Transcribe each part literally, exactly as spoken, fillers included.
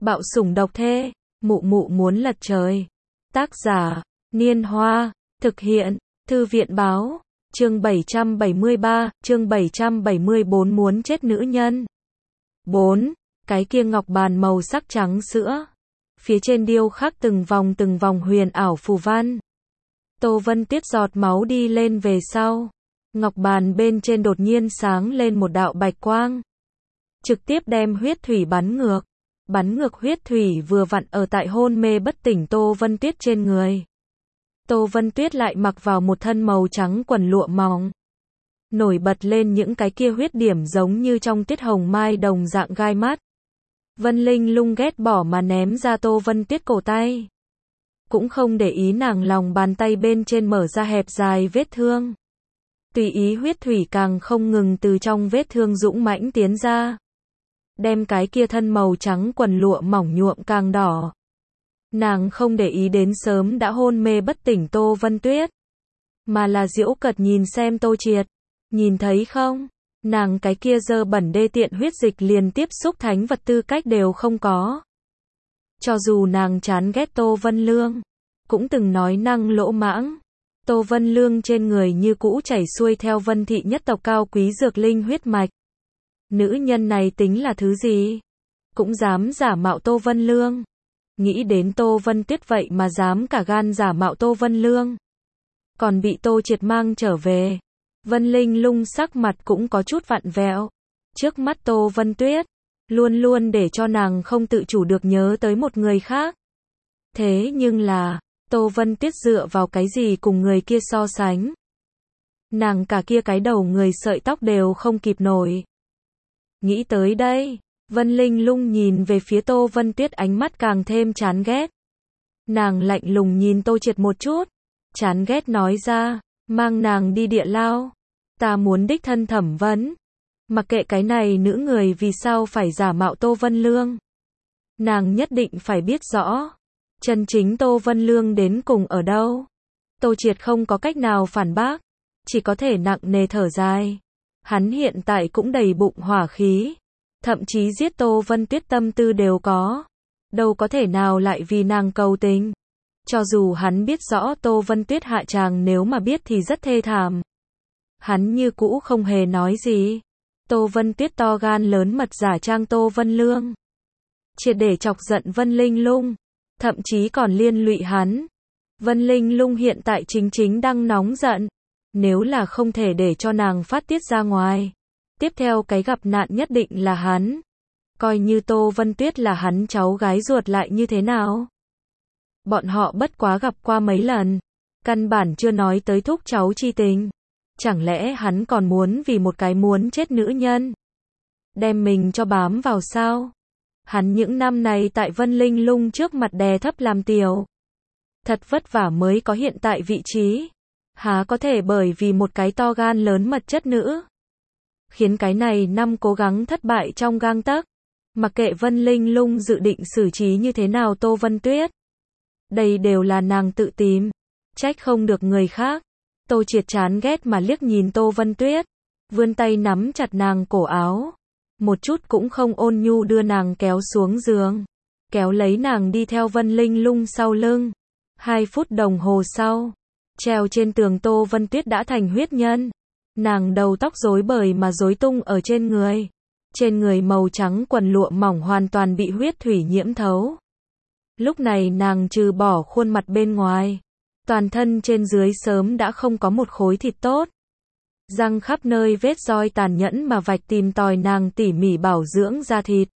Bạo sủng độc thê, mụ mụ muốn lật trời. Tác giả, Niên Hoa, thực hiện, Thư viện báo, chương bảy trăm bảy mươi ba, chương bảy trăm bảy mươi bốn muốn chết nữ nhân. bốn. Cái kia ngọc bàn màu sắc trắng sữa. Phía trên điêu khắc từng vòng từng vòng huyền ảo phù văn. Tô Vân Tuyết giọt máu đi lên về sau. Ngọc bàn bên trên đột nhiên sáng lên một đạo bạch quang. Trực tiếp đem huyết thủy bắn ngược. Bắn ngược huyết thủy vừa vặn ở tại hôn mê bất tỉnh Tô Vân Tuyết trên người. Tô Vân Tuyết lại mặc vào một thân màu trắng quần lụa mỏng. Nổi bật lên những cái kia huyết điểm giống như trong tiết hồng mai đồng dạng gai mắt. Vân Linh Lung ghét bỏ mà ném ra Tô Vân Tuyết cổ tay. Cũng không để ý nàng lòng bàn tay bên trên mở ra hẹp dài vết thương. Tùy ý huyết thủy càng không ngừng từ trong vết thương dũng mãnh tiến ra. Đem cái kia thân màu trắng quần lụa mỏng nhuộm càng đỏ. Nàng không để ý đến sớm đã hôn mê bất tỉnh Tô Vân Tuyết. Mà là giễu cợt nhìn xem Tô Triệt. Nhìn thấy không? Nàng cái kia dơ bẩn đê tiện huyết dịch liền tiếp xúc thánh vật tư cách đều không có. Cho dù nàng chán ghét Tô Vân Lương. Cũng từng nói năng lỗ mãng. Tô Vân Lương trên người như cũ chảy xuôi theo Vân thị nhất tộc cao quý dược linh huyết mạch. Nữ nhân này tính là thứ gì? Cũng dám giả mạo Tô Vân Lương. Nghĩ đến Tô Vân Tuyết vậy mà dám cả gan giả mạo Tô Vân Lương. Còn bị Tô Triệt mang trở về. Vân Linh Lung sắc mặt cũng có chút vặn vẹo. Trước mắt Tô Vân Tuyết, luôn luôn để cho nàng không tự chủ được nhớ tới một người khác. Thế nhưng là, Tô Vân Tuyết dựa vào cái gì cùng người kia so sánh? Nàng cả kia cái đầu người sợi tóc đều không kịp nổi. Nghĩ tới đây, Vân Linh Lung nhìn về phía Tô Vân Tuyết ánh mắt càng thêm chán ghét. Nàng lạnh lùng nhìn Tô Triệt một chút, chán ghét nói ra, mang nàng đi địa lao. Ta muốn đích thân thẩm vấn. Mặc kệ cái này nữ người vì sao phải giả mạo Tô Vân Lương. Nàng nhất định phải biết rõ. Chân chính Tô Vân Lương đến cùng ở đâu. Tô Triệt không có cách nào phản bác. Chỉ có thể nặng nề thở dài. Hắn hiện tại cũng đầy bụng hỏa khí. Thậm chí giết Tô Vân Tuyết tâm tư đều có. Đâu có thể nào lại vì nàng cầu tình. Cho dù hắn biết rõ Tô Vân Tuyết hạ tràng nếu mà biết thì rất thê thảm. Hắn như cũ không hề nói gì. Tô Vân Tuyết to gan lớn mật giả trang Tô Vân Lương. Triệt để chọc giận Vân Linh Lung. Thậm chí còn liên lụy hắn. Vân Linh Lung hiện tại chính chính đang nóng giận. Nếu là không thể để cho nàng phát tiết ra ngoài. Tiếp theo cái gặp nạn nhất định là hắn. Coi như Tô Vân Tuyết là hắn cháu gái ruột lại như thế nào. Bọn họ bất quá gặp qua mấy lần. Căn bản chưa nói tới thúc cháu chi tình. Chẳng lẽ hắn còn muốn vì một cái muốn chết nữ nhân. Đem mình cho bám vào sao? Hắn những năm này tại Vân Linh Lung trước mặt đè thấp làm tiểu. Thật vất vả mới có hiện tại vị trí. Há có thể bởi vì một cái to gan lớn mật chất nữ. Khiến cái này năm cố gắng thất bại trong gang tấc. Mặc kệ Vân Linh Lung dự định xử trí như thế nào Tô Vân Tuyết. Đây đều là nàng tự tìm. Trách không được người khác. Tô Triệt chán ghét mà liếc nhìn Tô Vân Tuyết. Vươn tay nắm chặt nàng cổ áo. Một chút cũng không ôn nhu đưa nàng kéo xuống giường. Kéo lấy nàng đi theo Vân Linh Lung sau lưng. Hai phút đồng hồ sau. Treo trên tường Tô Vân Tuyết đã thành huyết nhân. Nàng đầu tóc rối bời mà rối tung ở trên người. Trên người màu trắng quần lụa mỏng hoàn toàn bị huyết thủy nhiễm thấu. Lúc này nàng trừ bỏ khuôn mặt bên ngoài. Toàn thân trên dưới sớm đã không có một khối thịt tốt. Răng khắp nơi vết roi tàn nhẫn mà vạch tìm tòi nàng tỉ mỉ bảo dưỡng da thịt.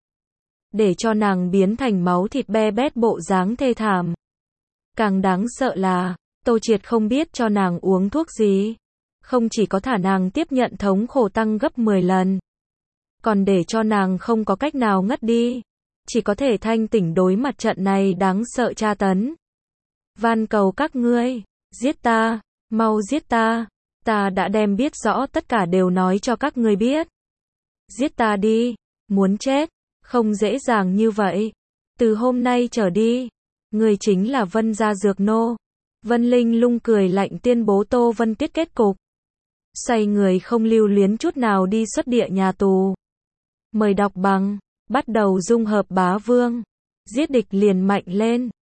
Để cho nàng biến thành máu thịt be bét bộ dáng thê thảm. Càng đáng sợ là, Tô Triệt không biết cho nàng uống thuốc gì. Không chỉ có thả nàng tiếp nhận thống khổ tăng gấp mười lần. Còn để cho nàng không có cách nào ngất đi. Chỉ có thể thanh tỉnh đối mặt trận này đáng sợ tra tấn. Van cầu các ngươi, giết ta, mau giết ta. Ta đã đem biết rõ tất cả đều nói cho các ngươi biết. Giết ta đi, muốn chết, không dễ dàng như vậy. Từ hôm nay trở đi, ngươi chính là Vân gia dược nô. Vân Linh Lung cười lạnh tuyên bố Tô Vân Tuyết kết cục. Xoay người không lưu luyến chút nào đi xuất địa nhà tù. Mời đọc bằng, bắt đầu dung hợp bá vương. Giết địch liền mạnh lên.